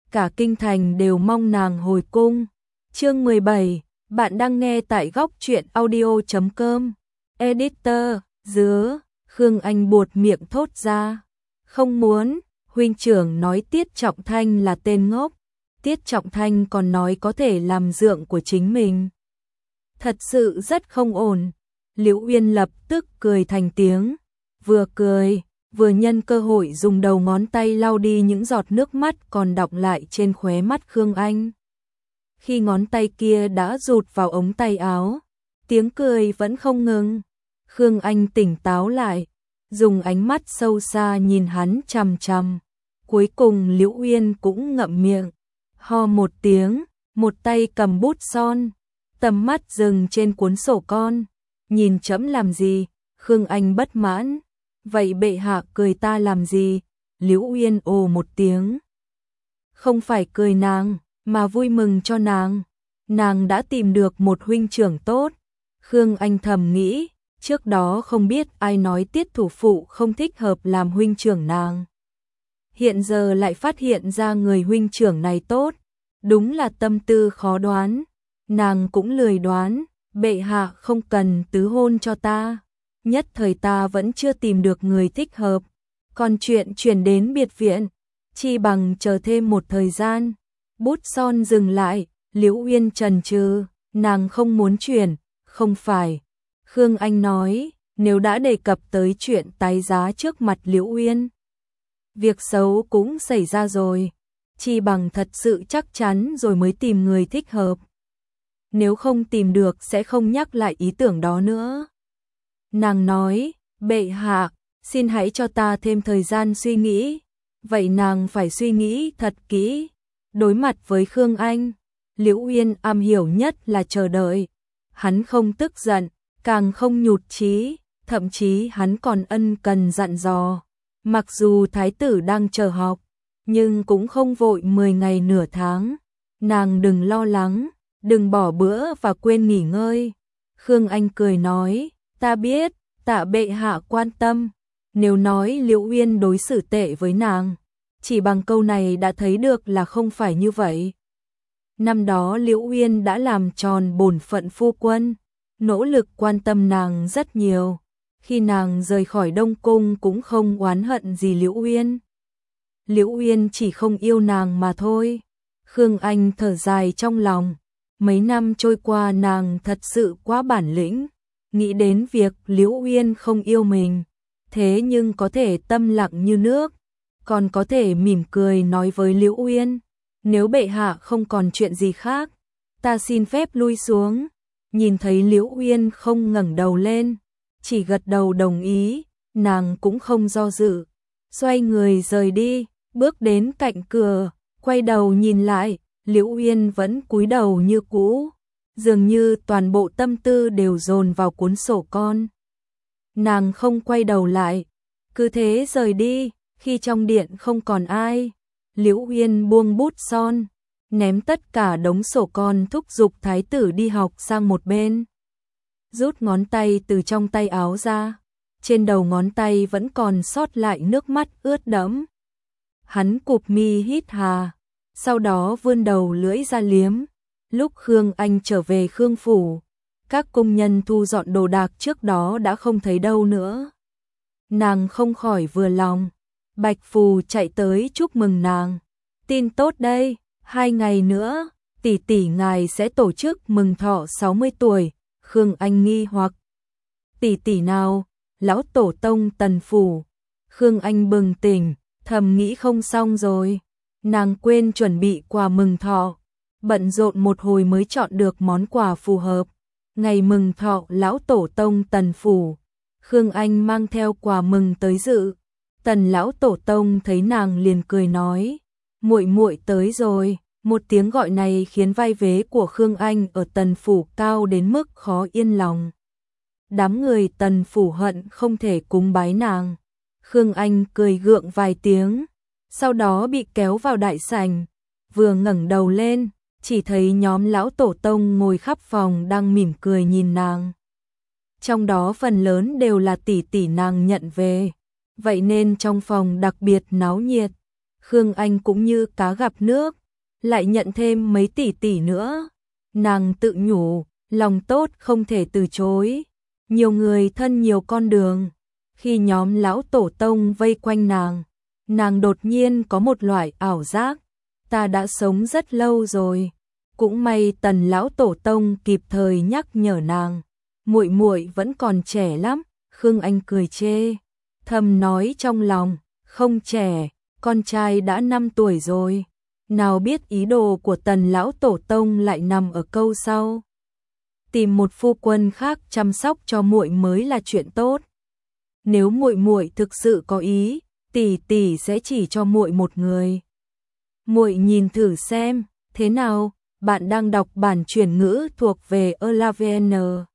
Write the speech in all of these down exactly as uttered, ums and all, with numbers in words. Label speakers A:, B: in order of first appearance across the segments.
A: cả kinh thành đều mong nàng hồi cung. Chương mười bảy, bạn đang nghe tại góc truyện audio chấm com. Editor, dứa, Khương Anh buột miệng thốt ra. Không muốn, huynh trưởng nói Tiết Trọng Thanh là tên ngốc. Tiết Trọng Thanh còn nói có thể làm dượng của chính mình. Thật sự rất không ổn. Liễu Uyên lập tức cười thành tiếng. Vừa cười, vừa nhân cơ hội dùng đầu ngón tay lau đi những giọt nước mắt còn đọng lại trên khóe mắt Khương Anh. Khi ngón tay kia đã rụt vào ống tay áo, tiếng cười vẫn không ngừng. Khương Anh tỉnh táo lại, dùng ánh mắt sâu xa nhìn hắn chằm chằm. Cuối cùng Liễu Uyên cũng ngậm miệng, ho một tiếng, một tay cầm bút son, tầm mắt dừng trên cuốn sổ con. Nhìn trẫm làm gì? Khương Anh bất mãn. Vậy bệ hạ cười ta làm gì? Liễu Uyên ồ một tiếng. Không phải cười nàng, mà vui mừng cho nàng. Nàng đã tìm được một huynh trưởng tốt. Khương Anh thầm nghĩ, trước đó không biết ai nói Tiết thủ phụ không thích hợp làm huynh trưởng nàng. Hiện giờ lại phát hiện ra người huynh trưởng này tốt. Đúng là tâm tư khó đoán. Nàng cũng lười đoán, bệ hạ không cần tứ hôn cho ta. Nhất thời ta vẫn chưa tìm được người thích hợp. Còn chuyện chuyển đến biệt viện, chi bằng chờ thêm một thời gian. Bút son dừng lại, Liễu Uyên chần chừ, nàng không muốn chuyển, không phải. Khương Anh nói, nếu đã đề cập tới chuyện tái giá trước mặt Liễu Uyên, việc xấu cũng xảy ra rồi, chi bằng thật sự chắc chắn rồi mới tìm người thích hợp. Nếu không tìm được sẽ không nhắc lại ý tưởng đó nữa. Nàng nói, bệ hạ, xin hãy cho ta thêm thời gian suy nghĩ. Vậy nàng phải suy nghĩ thật kỹ. Đối mặt với Khương Anh, Liễu Uyên am hiểu nhất là chờ đợi. Hắn không tức giận, càng không nhụt chí, thậm chí hắn còn ân cần dặn dò. Mặc dù thái tử đang chờ học, nhưng cũng không vội mười ngày nửa tháng. Nàng đừng lo lắng, đừng bỏ bữa và quên nghỉ ngơi. Khương Anh cười nói, ta biết, tạ bệ hạ quan tâm. Nếu nói Liễu Uyên đối xử tệ với nàng, chỉ bằng câu này đã thấy được là không phải như vậy. Năm đó Liễu Uyên đã làm tròn bổn phận phu quân, nỗ lực quan tâm nàng rất nhiều. Khi nàng rời khỏi Đông Cung cũng không oán hận gì Liễu Uyên. Liễu Uyên chỉ không yêu nàng mà thôi. Khương Anh thở dài trong lòng. Mấy năm trôi qua nàng thật sự quá bản lĩnh. Nghĩ đến việc Liễu Uyên không yêu mình, thế nhưng có thể tâm lặng như nước, còn có thể mỉm cười nói với Liễu Uyên, nếu bệ hạ không còn chuyện gì khác, ta xin phép lui xuống. Nhìn thấy Liễu Uyên không ngẩng đầu lên, chỉ gật đầu đồng ý, nàng cũng không do dự, xoay người rời đi, bước đến cạnh cửa, quay đầu nhìn lại, Liễu Uyên vẫn cúi đầu như cũ. Dường như toàn bộ tâm tư đều dồn vào cuốn sổ con. Nàng không quay đầu lại, cứ thế rời đi. Khi trong điện không còn ai, Liễu Uyên buông bút son, ném tất cả đống sổ con thúc giục thái tử đi học sang một bên. Rút ngón tay từ trong tay áo ra, trên đầu ngón tay vẫn còn sót lại nước mắt ướt đẫm. Hắn cụp mi hít hà, sau đó vươn đầu lưỡi ra liếm. Lúc Khương Anh trở về Khương phủ, các công nhân thu dọn đồ đạc trước đó đã không thấy đâu nữa. Nàng không khỏi vừa lòng. Bạch Phù chạy tới chúc mừng nàng. Tin tốt đây, hai ngày nữa, tỷ tỷ ngài sẽ tổ chức mừng thọ sáu mươi tuổi. Khương Anh nghi hoặc. Tỷ tỷ nào? Lão tổ tông Tần phủ. Khương Anh bừng tỉnh, thầm nghĩ không xong rồi. Nàng quên chuẩn bị quà mừng thọ. Bận rộn một hồi mới chọn được món quà phù hợp. Ngày mừng thọ lão tổ tông Tần phủ, Khương Anh mang theo quà mừng tới dự. Tần lão tổ tông thấy nàng liền cười nói, muội muội tới rồi. Một tiếng gọi này khiến vai vế của Khương Anh ở Tần phủ cao đến mức khó yên lòng. Đám người Tần phủ hận không thể cúng bái nàng. Khương Anh cười gượng vài tiếng, sau đó bị kéo vào đại sảnh. Vừa ngẩng đầu lên, chỉ thấy nhóm lão tổ tông ngồi khắp phòng đang mỉm cười nhìn nàng. Trong đó phần lớn đều là tỷ tỷ nàng nhận về, vậy nên trong phòng đặc biệt náo nhiệt. Khương Anh cũng như cá gặp nước, lại nhận thêm mấy tỷ tỷ nữa. Nàng tự nhủ, lòng tốt không thể từ chối, nhiều người thân nhiều con đường. Khi nhóm lão tổ tông vây quanh nàng, nàng đột nhiên có một loại ảo giác, ta đã sống rất lâu rồi. Cũng may Tần lão tổ tông kịp thời nhắc nhở nàng, muội muội vẫn còn trẻ lắm. Khương Anh cười chê, thầm nói trong lòng, không trẻ, con trai đã năm tuổi rồi. Nào biết ý đồ của Tần lão tổ tông lại nằm ở câu sau, tìm một phu quân khác chăm sóc cho muội mới là chuyện tốt. Nếu muội muội thực sự có ý, tỷ tỷ sẽ chỉ cho muội một người. Muội nhìn thử xem, thế nào? Bạn đang đọc bản chuyển ngữ thuộc về Elavn.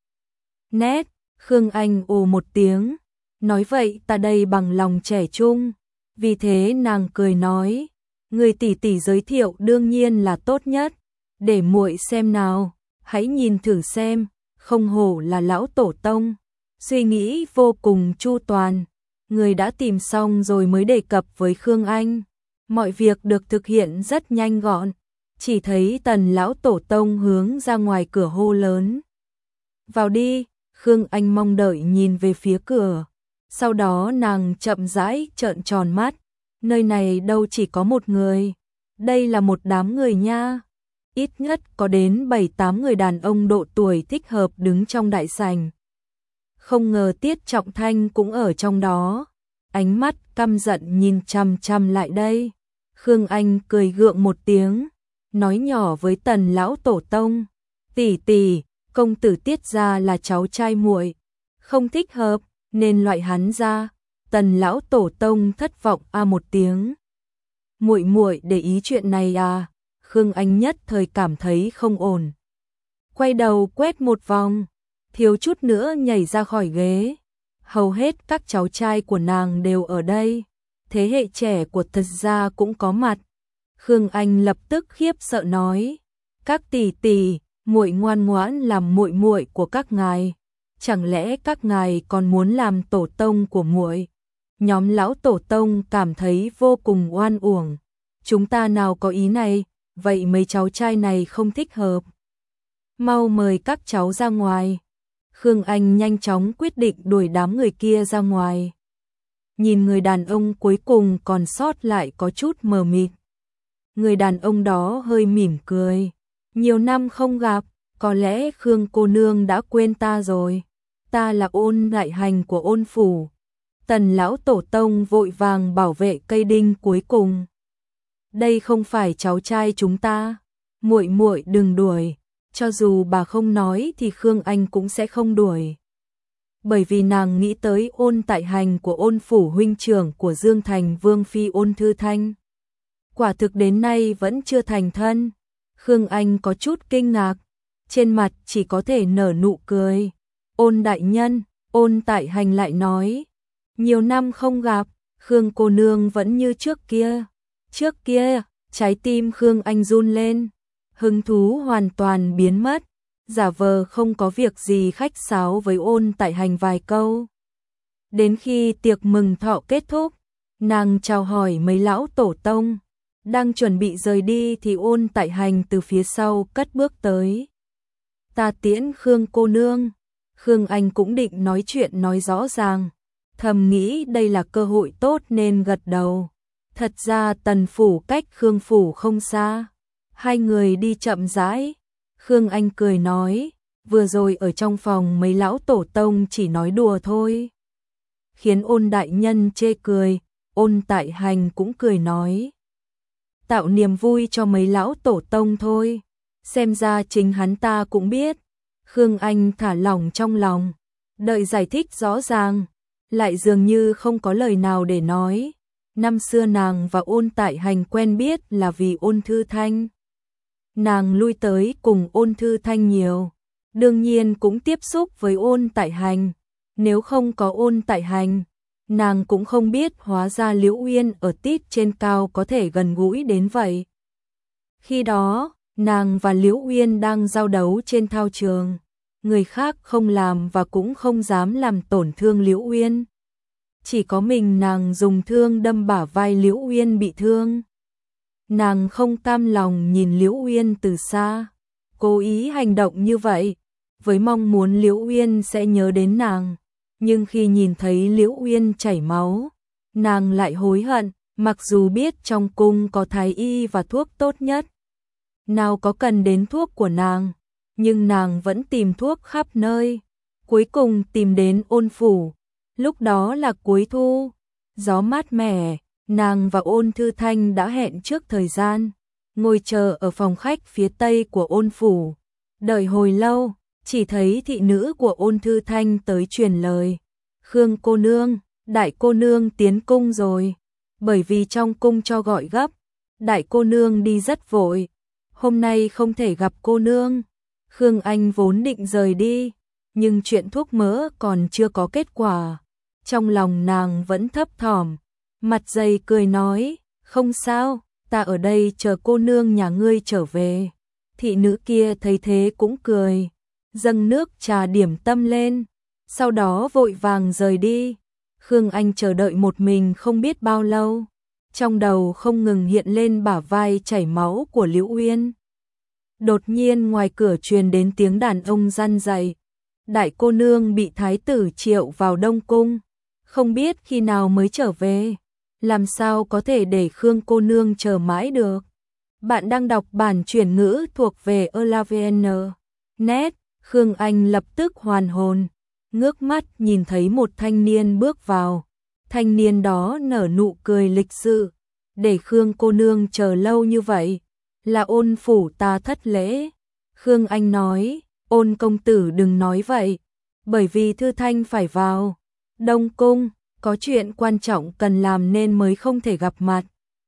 A: Net, Khương Anh ồ một tiếng, nói vậy ta đây bằng lòng trẻ trung. Vì thế nàng cười nói, người tỷ tỷ giới thiệu đương nhiên là tốt nhất, để muội xem nào, hãy nhìn thử xem, không hổ là lão tổ tông, suy nghĩ vô cùng chu toàn. Người đã tìm xong rồi mới đề cập với Khương Anh, mọi việc được thực hiện rất nhanh gọn. Chỉ thấy Tần lão tổ tông hướng ra ngoài cửa hô lớn, vào đi. Khương Anh mong đợi nhìn về phía cửa, sau đó nàng chậm rãi trợn tròn mắt, nơi này đâu chỉ có một người, đây là một đám người nha. Ít nhất có đến bảy tám người đàn ông độ tuổi thích hợp đứng trong đại sảnh. Không ngờ Tiết Trọng Thanh cũng ở trong đó, ánh mắt căm giận nhìn chằm chằm lại đây. Khương Anh cười gượng một tiếng, nói nhỏ với Tần lão tổ tông, tỷ tỷ, công tử Tiết gia là cháu trai muội, không thích hợp nên loại hắn ra. Tần lão tổ tông thất vọng a một tiếng, muội muội để ý chuyện này à? Khương Anh nhất thời cảm thấy không ổn, quay đầu quét một vòng, thiếu chút nữa nhảy ra khỏi ghế. Hầu hết các cháu trai của nàng đều ở đây, thế hệ trẻ của Thật gia cũng có mặt. Khương Anh lập tức khiếp sợ nói, các tỷ tỷ, muội ngoan ngoãn làm muội muội của các ngài, chẳng lẽ các ngài còn muốn làm tổ tông của muội? Nhóm lão tổ tông cảm thấy vô cùng oan uổng, chúng ta nào có ý này, vậy mấy cháu trai này không thích hợp, mau mời các cháu ra ngoài. Khương Anh nhanh chóng quyết định đuổi đám người kia ra ngoài. Nhìn người đàn ông cuối cùng còn sót lại có chút mờ mịt. Người đàn ông đó hơi mỉm cười, nhiều năm không gặp, có lẽ Khương cô nương đã quên ta rồi. Ta là Ôn đại hành của Ôn phủ. Tần lão tổ tông vội vàng bảo vệ cây đinh cuối cùng. Đây không phải cháu trai chúng ta, muội muội đừng đuổi. Cho dù bà không nói thì Khương Anh cũng sẽ không đuổi. Bởi vì nàng nghĩ tới Ôn tại hành của Ôn phủ huynh trưởng của Dương Thành Vương phi Ôn Thư Thanh. Quả thực đến nay vẫn chưa thành thân. Khương Anh có chút kinh ngạc, trên mặt chỉ có thể nở nụ cười. Ôn đại nhân, Ôn tại hành lại nói, nhiều năm không gặp, Khương cô nương vẫn như trước kia. Trước kia, trái tim Khương Anh run lên, hứng thú hoàn toàn biến mất, giả vờ không có việc gì khách sáo với Ôn tại hành vài câu. Đến khi tiệc mừng thọ kết thúc, nàng chào hỏi mấy lão tổ tông, đang chuẩn bị rời đi thì Ôn tại hành từ phía sau cất bước tới. Ta tiễn Khương cô nương. Khương Anh cũng định nói chuyện nói rõ ràng, thầm nghĩ đây là cơ hội tốt nên gật đầu. Thật ra Tần phủ cách Khương phủ không xa, hai người đi chậm rãi. Khương Anh cười nói, vừa rồi ở trong phòng mấy lão tổ tông chỉ nói đùa thôi, khiến Ôn đại nhân chê cười. Ôn tại hành cũng cười nói, tạo niềm vui cho mấy lão tổ tông thôi, xem ra chính hắn ta cũng biết. Khương Anh thả lỏng trong lòng, đợi giải thích rõ ràng, lại dường như không có lời nào để nói. Năm xưa nàng và Ôn tại hành quen biết là vì Ôn Thư Thanh. Nàng lui tới cùng Ôn Thư Thanh nhiều, đương nhiên cũng tiếp xúc với Ôn tại hành. Nếu không có Ôn tại hành, nàng cũng không biết hóa ra Liễu Uyên ở tít trên cao có thể gần gũi đến vậy. Khi đó, nàng và Liễu Uyên đang giao đấu trên thao trường, người khác không làm và cũng không dám làm tổn thương Liễu Uyên. chỉ có mình nàng dùng thương đâm bả vai Liễu Uyên bị thương. Nàng không cam lòng nhìn Liễu Uyên từ xa, cố ý hành động như vậy, với mong muốn Liễu Uyên sẽ nhớ đến nàng. Nhưng khi nhìn thấy Liễu Uyên chảy máu, nàng lại hối hận, mặc dù biết trong cung có thái y và thuốc tốt nhất. Nào có cần đến thuốc của nàng, nhưng nàng vẫn tìm thuốc khắp nơi. Cuối cùng tìm đến Ôn phủ, lúc đó là cuối thu, gió mát mẻ, nàng và Ôn Thư Thanh đã hẹn trước thời gian, ngồi chờ ở phòng khách phía tây của Ôn phủ. Đợi hồi lâu, chỉ thấy thị nữ của Ôn Thư Thanh tới truyền lời. Khương cô nương, đại cô nương tiến cung rồi. Bởi vì trong cung cho gọi gấp, đại cô nương đi rất vội, hôm nay không thể gặp cô nương. Khương Anh vốn định rời đi, nhưng chuyện thuốc mỡ còn chưa có kết quả. Trong lòng nàng vẫn thấp thỏm, mặt dày cười nói, không sao, ta ở đây chờ cô nương nhà ngươi trở về. Thị nữ kia thấy thế cũng cười, dâng nước trà điểm tâm lên, sau đó vội vàng rời đi. Khương Anh chờ đợi một mình không biết bao lâu, trong đầu không ngừng hiện lên bả vai chảy máu của Liễu Uyên. Đột nhiên ngoài cửa truyền đến tiếng đàn ông răn dậy, đại cô nương bị thái tử triệu vào Đông Cung, không biết khi nào mới trở về, làm sao có thể để Khương cô nương chờ mãi được. Bạn đang đọc bản chuyển ngữ thuộc về Elavn. Net, Khương Anh lập tức hoàn hồn, ngước mắt nhìn thấy một thanh niên bước vào. Thanh niên đó nở nụ cười lịch sự, để Khương cô nương chờ lâu như vậy, là Ôn phủ ta thất lễ. Khương Anh nói, Ôn công tử đừng nói vậy, bởi vì Thư Thanh phải vào Đông Cung, có chuyện quan trọng cần làm nên mới không thể gặp mặt.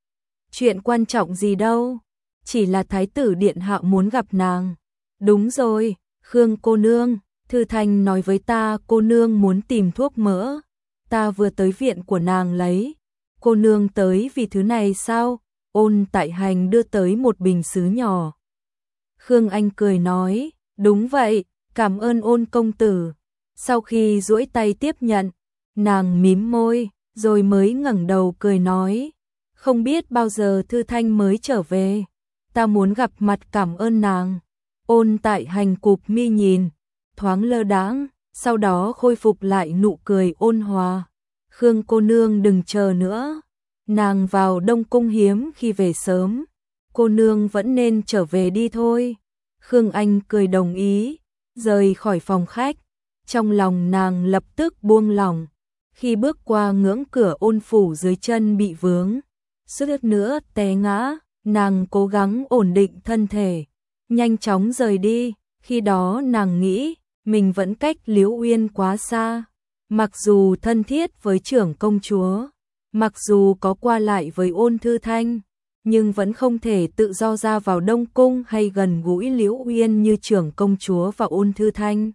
A: Chuyện quan trọng gì đâu, chỉ là thái tử điện hạ muốn gặp nàng. Đúng rồi, Khương cô nương, Thư Thanh nói với ta cô nương muốn tìm thuốc mỡ, ta vừa tới viện của nàng lấy. Cô nương tới vì thứ này sao? Ôn Tại Hành đưa tới một bình sứ nhỏ. Khương Anh cười nói, đúng vậy, cảm ơn Ôn công tử. Sau khi duỗi tay tiếp nhận, nàng mím môi, rồi mới ngẩng đầu cười nói, không biết bao giờ Thư Thanh mới trở về, ta muốn gặp mặt cảm ơn nàng. Ôn Tại Hành cụp mi nhìn, thoáng lơ đãng, sau đó khôi phục lại nụ cười ôn hòa. Khương cô nương đừng chờ nữa, nàng vào Đông Cung hiếm khi về sớm, cô nương vẫn nên trở về đi thôi. Khương Anh cười đồng ý, rời khỏi phòng khách, trong lòng nàng lập tức buông lỏng. Khi bước qua ngưỡng cửa Ôn phủ dưới chân bị vướng, suýt nữa té ngã, nàng cố gắng ổn định thân thể, nhanh chóng rời đi. Khi đó nàng nghĩ, mình vẫn cách Liễu Uyên quá xa, mặc dù thân thiết với trưởng công chúa, mặc dù có qua lại với Ôn Thư Thanh, nhưng vẫn không thể tự do ra vào Đông Cung hay gần gũi Liễu Uyên như trưởng công chúa và Ôn Thư Thanh.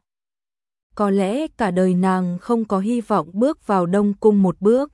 A: Có lẽ cả đời nàng không có hy vọng bước vào Đông Cung một bước.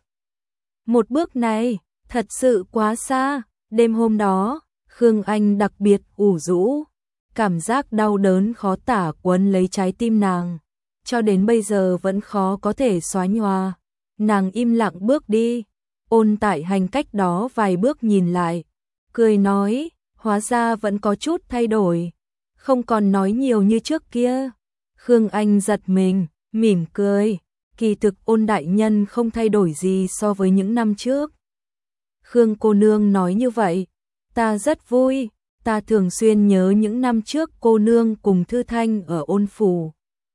A: Một bước này, thật sự quá xa. Đêm hôm đó, Khương Anh đặc biệt ủ rũ, cảm giác đau đớn khó tả quấn lấy trái tim nàng, cho đến bây giờ vẫn khó có thể xóa nhòa. Nàng im lặng bước đi, Ôn Tại Hành cách đó vài bước nhìn lại, cười nói, hóa ra vẫn có chút thay đổi, không còn nói nhiều như trước kia. Khương Anh giật mình, mỉm cười, kỳ thực Ôn đại nhân không thay đổi gì so với những năm trước. Khương cô nương nói như vậy, ta rất vui, ta thường xuyên nhớ những năm trước cô nương cùng Thư Thanh ở Ôn phủ.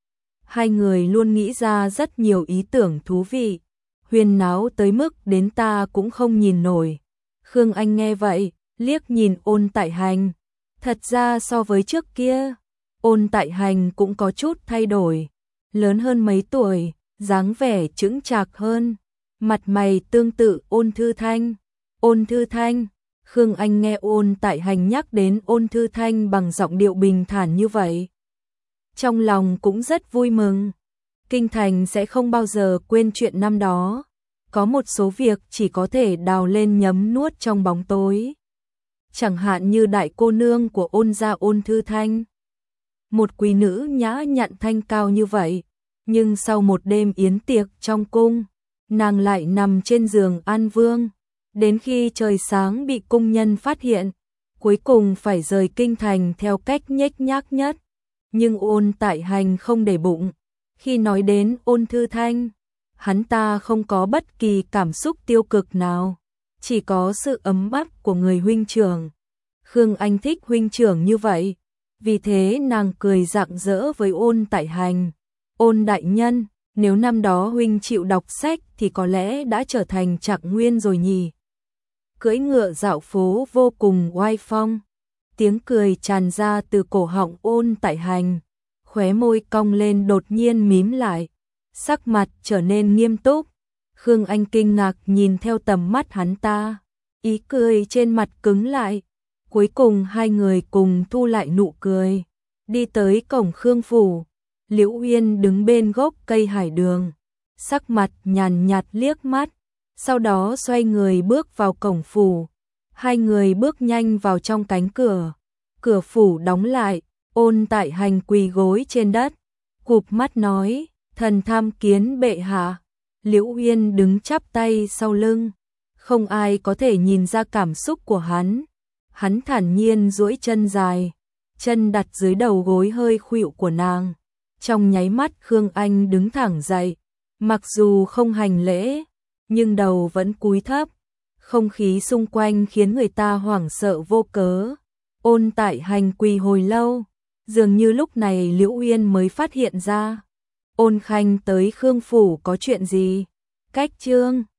A: Hai người luôn nghĩ ra rất nhiều ý tưởng thú vị, huyên náo tới mức đến ta cũng không nhìn nổi. Khương Anh nghe vậy, liếc nhìn Ôn Tại Hành, thật ra so với trước kia, Ôn Tại Hành cũng có chút thay đổi, lớn hơn mấy tuổi, dáng vẻ chững chạc hơn, mặt mày tương tự Ôn Thư Thanh. Ôn Thư Thanh, Khương Anh nghe Ôn Tại Hành nhắc đến Ôn Thư Thanh bằng giọng điệu bình thản như vậy, trong lòng cũng rất vui mừng. Kinh thành sẽ không bao giờ quên chuyện năm đó, có một số việc chỉ có thể đào lên nhấm nuốt trong bóng tối. Chẳng hạn như đại cô nương của Ôn gia Ôn Thư Thanh, một quý nữ nhã nhặn thanh cao như vậy, nhưng sau một đêm yến tiệc trong cung, nàng lại nằm trên giường An Vương, đến khi trời sáng bị cung nhân phát hiện, cuối cùng phải rời kinh thành theo cách nhếch nhác nhất. Nhưng Ôn Tại Hành không để bụng, khi nói đến Ôn Thư Thanh, hắn ta không có bất kỳ cảm xúc tiêu cực nào, chỉ có sự ấm áp của người huynh trưởng. Khương Anh thích huynh trưởng như vậy, vì thế nàng cười rạng rỡ với Ôn Tại Hành. Ôn đại nhân, nếu năm đó huynh chịu đọc sách thì có lẽ đã trở thành Trạng Nguyên rồi nhỉ. Cưỡi ngựa dạo phố vô cùng oai phong. Tiếng cười tràn ra từ cổ họng Ôn Tại Hành, khóe môi cong lên đột nhiên mím lại, sắc mặt trở nên nghiêm túc. Khương Anh kinh ngạc nhìn theo tầm mắt hắn ta, ý cười trên mặt cứng lại. Cuối cùng hai người cùng thu lại nụ cười, đi tới cổng Khương phủ. Liễu Uyên đứng bên gốc cây hải đường, sắc mặt nhàn nhạt liếc mắt, sau đó xoay người bước vào cổng phủ. Hai người bước nhanh vào trong cánh cửa, cửa phủ đóng lại. Ôn Tại Hành quỳ gối trên đất, cụp mắt nói, thần tham kiến bệ hạ. Liễu Uyên đứng chắp tay sau lưng, không ai có thể nhìn ra cảm xúc của hắn. Hắn thản nhiên duỗi chân dài, chân đặt dưới đầu gối hơi khuỵu của nàng. Trong nháy mắt Khương Anh đứng thẳng dậy, mặc dù không hành lễ, nhưng đầu vẫn cúi thấp. Không khí xung quanh khiến người ta hoảng sợ vô cớ. Ôn Tại Hành quỳ hồi lâu, dường như lúc này Liễu Uyên mới phát hiện ra. Ôn Khanh tới Khương phủ có chuyện gì? Cách chương